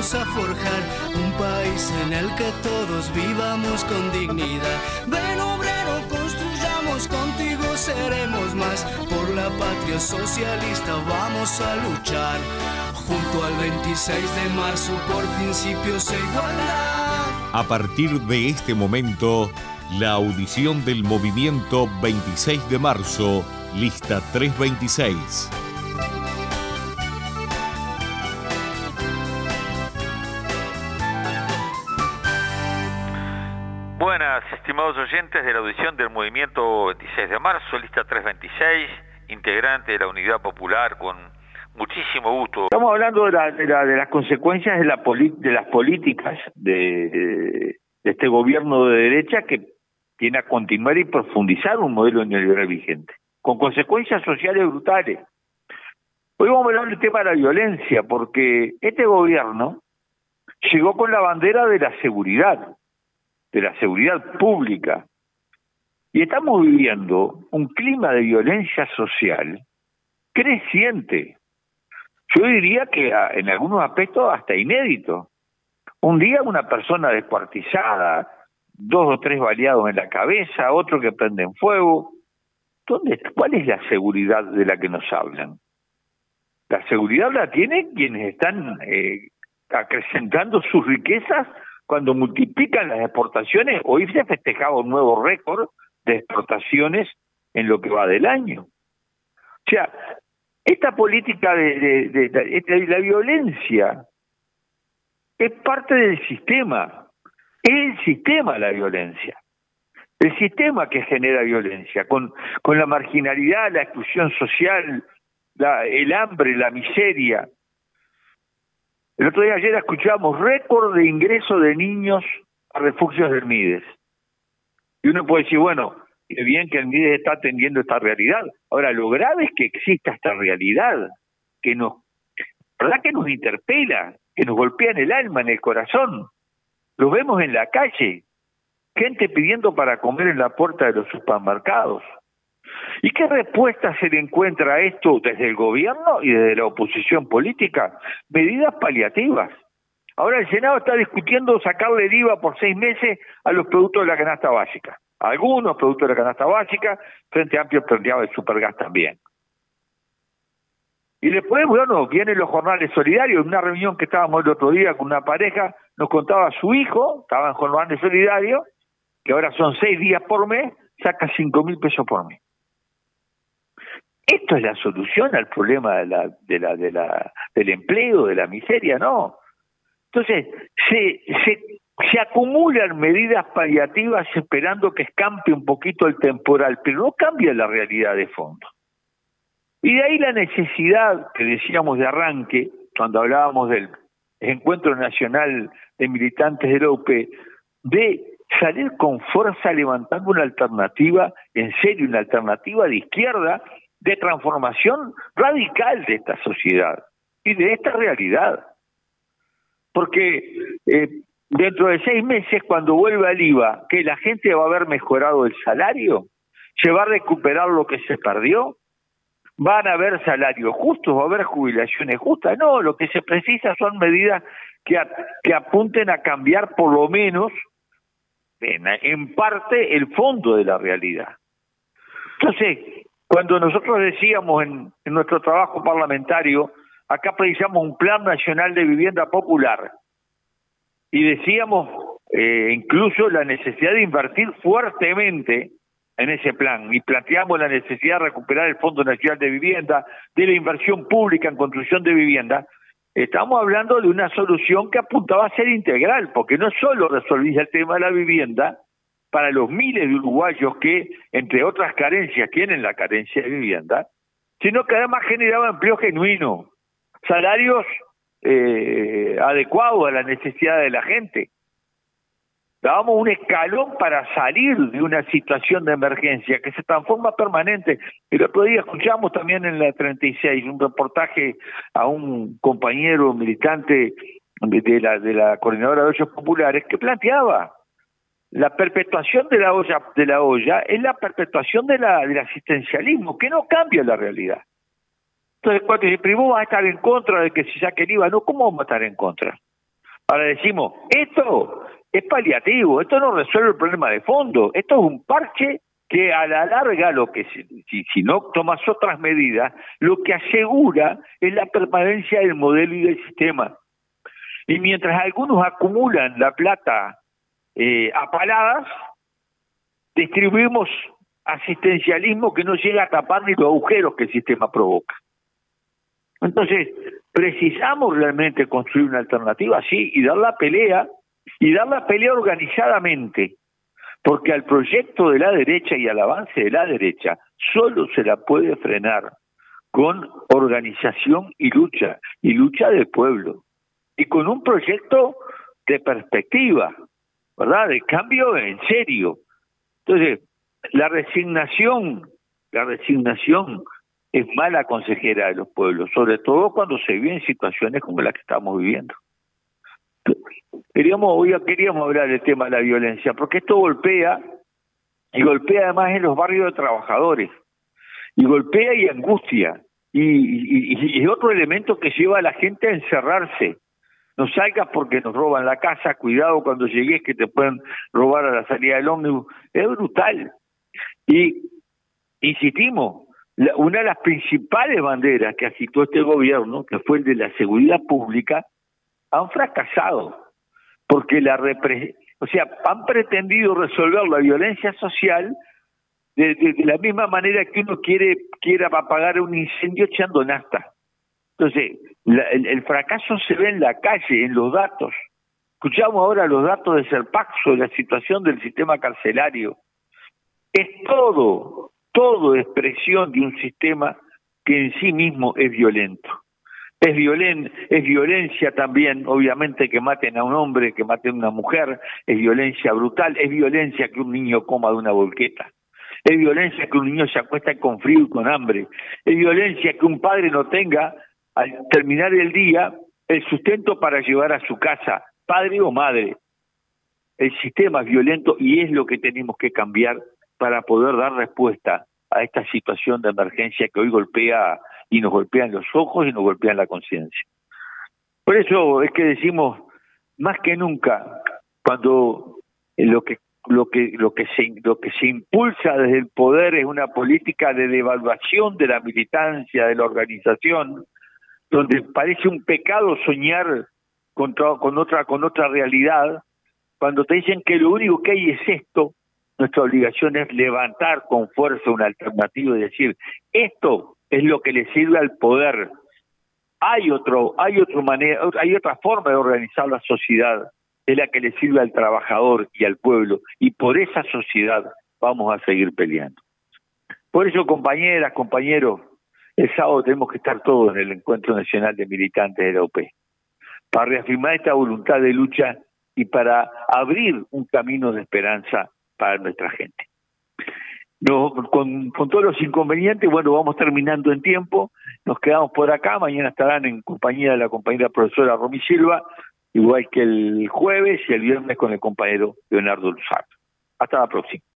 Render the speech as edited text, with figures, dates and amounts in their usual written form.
vamos a forjar un país en el que todos vivamos con dignidad. Ven obrero, construyamos, contigo seremos más. Por la patria socialista vamos a luchar, junto al 26 de marzo por principios e igualdad. A partir de este momento, la audición del movimiento 26 de marzo, lista 326. Buenas, estimados oyentes de la audición del movimiento 26 de marzo, lista 326, integrante de la Unidad Popular, con muchísimo gusto. Estamos hablando de las consecuencias de las políticas de este gobierno de derecha que tiene a continuar y profundizar un modelo neoliberal vigente, con consecuencias sociales brutales. Hoy vamos a hablar del tema de la violencia, porque este gobierno llegó con la bandera de la seguridad pública, y estamos viviendo un clima de violencia social creciente. Yo diría que en algunos aspectos hasta inédito. Un día una persona descuartizada, 2 o 3 baleados en la cabeza, otro que prenden fuego. ¿Cuál es la seguridad de la que nos hablan? La seguridad la tienen quienes están acrecentando sus riquezas cuando multiplican las exportaciones. Hoy se festejaba un nuevo récord de exportaciones en lo que va del año. O sea, esta política de la violencia es parte del sistema. Es el sistema la violencia. El sistema que genera violencia, con la marginalidad, la exclusión social, el hambre, la miseria. El otro día, ayer, escuchamos récord de ingreso de niños a refugios del MIDES. Y uno puede decir, bueno, qué bien que el MIDES está atendiendo esta realidad. Ahora, lo grave es que exista esta realidad, ¿verdad? Que nos interpela, que nos golpea en el alma, en el corazón. Lo vemos en la calle, gente pidiendo para comer en la puerta de los supermercados. ¿Y qué respuesta se le encuentra a esto desde el gobierno y desde la oposición política? Medidas paliativas. Ahora el Senado está discutiendo sacarle el IVA por 6 meses a los productos de la canasta básica. A algunos productos de la canasta básica, Frente Amplio planteaba el supergas también. Y después, bueno, vienen los jornales solidarios. En una reunión que estábamos el otro día con una pareja, nos contaba su hijo, estaba en jornales solidarios, que ahora son 6 días por mes, saca 5.000 pesos por mes. ¿Esto es la solución al problema del empleo, de la miseria? No. Entonces, se acumulan medidas paliativas esperando que escampe un poquito el temporal, pero no cambia la realidad de fondo. Y de ahí la necesidad que decíamos de arranque, cuando hablábamos del Encuentro Nacional de Militantes de la UP, de salir con fuerza levantando una alternativa, en serio, una alternativa de izquierda, de transformación radical de esta sociedad y de esta realidad. Porque dentro de 6 meses, cuando vuelva el IVA, que la gente va a haber mejorado el salario, se va a recuperar lo que se perdió, van a haber salarios justos, va a haber jubilaciones justas. No, lo que se precisa son medidas que apunten a cambiar por lo menos en parte el fondo de la realidad. Entonces, cuando nosotros decíamos en nuestro trabajo parlamentario, acá precisamos un plan nacional de vivienda popular, y decíamos incluso la necesidad de invertir fuertemente en ese plan, y planteamos la necesidad de recuperar el Fondo Nacional de Vivienda, de la inversión pública en construcción de vivienda. Estamos hablando de una solución que apuntaba a ser integral, porque no solo resolvía el tema de la vivienda para los miles de uruguayos que, entre otras carencias, tienen la carencia de vivienda, sino que además generaba empleo genuino, salarios adecuados a la necesidad de la gente. Dábamos un escalón para salir de una situación de emergencia que se transforma permanente. El otro día escuchamos también en la 36 un reportaje a un compañero militante de la Coordinadora de Ollas Populares que planteaba la perpetuación de la olla es la perpetuación del asistencialismo, que no cambia la realidad. Entonces, cuando dice, pero vos vas a estar en contra de que se saque el IVA, no, ¿cómo vamos a estar en contra? Ahora decimos, esto es paliativo, esto no resuelve el problema de fondo, esto es un parche que a la larga, lo que si no tomas otras medidas, lo que asegura es la permanencia del modelo y del sistema. Y mientras algunos acumulan la plata a paladas, distribuimos asistencialismo que no llega a tapar ni los agujeros que el sistema provoca. Entonces, precisamos realmente construir una alternativa así y dar la pelea organizadamente, porque al proyecto de la derecha y al avance de la derecha solo se la puede frenar con organización y lucha del pueblo, y con un proyecto de perspectiva, ¿verdad? De cambio en serio. Entonces, la resignación es mala consejera de los pueblos, sobre todo cuando se viven situaciones como la que estamos viviendo. Queríamos hablar del tema de la violencia, porque esto golpea además en los barrios de trabajadores, y golpea y angustia, y es otro elemento que lleva a la gente a encerrarse. No salgas porque nos roban la casa, cuidado cuando llegues que te pueden robar a la salida del ómnibus. Es brutal. Y insistimos, una de las principales banderas que agitó este gobierno, que fue el de la seguridad pública, han fracasado, porque han pretendido resolver la violencia social de la misma manera que uno quiera apagar un incendio echando nafta. Entonces, el fracaso se ve en la calle, en los datos. Escuchamos ahora los datos de Serpaxo, la situación del sistema carcelario. Es todo expresión de un sistema que en sí mismo es violento. Es violencia también, obviamente, que maten a un hombre, que maten a una mujer, es violencia brutal, es violencia que un niño coma de una volqueta, es violencia que un niño se acueste con frío y con hambre, es violencia que un padre no tenga, al terminar el día, el sustento para llevar a su casa, padre o madre. El sistema es violento y es lo que tenemos que cambiar para poder dar respuesta a esta situación de emergencia que hoy golpea y nos golpea en los ojos y nos golpea en la conciencia. Por eso es que decimos, más que nunca, cuando lo que se impulsa desde el poder es una política de devaluación de la militancia, de la organización, donde parece un pecado soñar con otra realidad, cuando te dicen que lo único que hay es esto, nuestra obligación es levantar con fuerza una alternativa y decir, esto es lo que le sirve al poder. Hay otra forma de organizar la sociedad, es la que le sirve al trabajador y al pueblo, y por esa sociedad vamos a seguir peleando. Por eso, compañeras, compañeros, el sábado tenemos que estar todos en el Encuentro Nacional de Militantes de la UP, para reafirmar esta voluntad de lucha y para abrir un camino de esperanza para nuestra gente. Con todos los inconvenientes, bueno, vamos terminando en tiempo, nos quedamos por acá, mañana estarán en compañía de la compañera profesora Romy Silva, igual que el jueves y el viernes con el compañero Leonardo Luzardo. Hasta la próxima.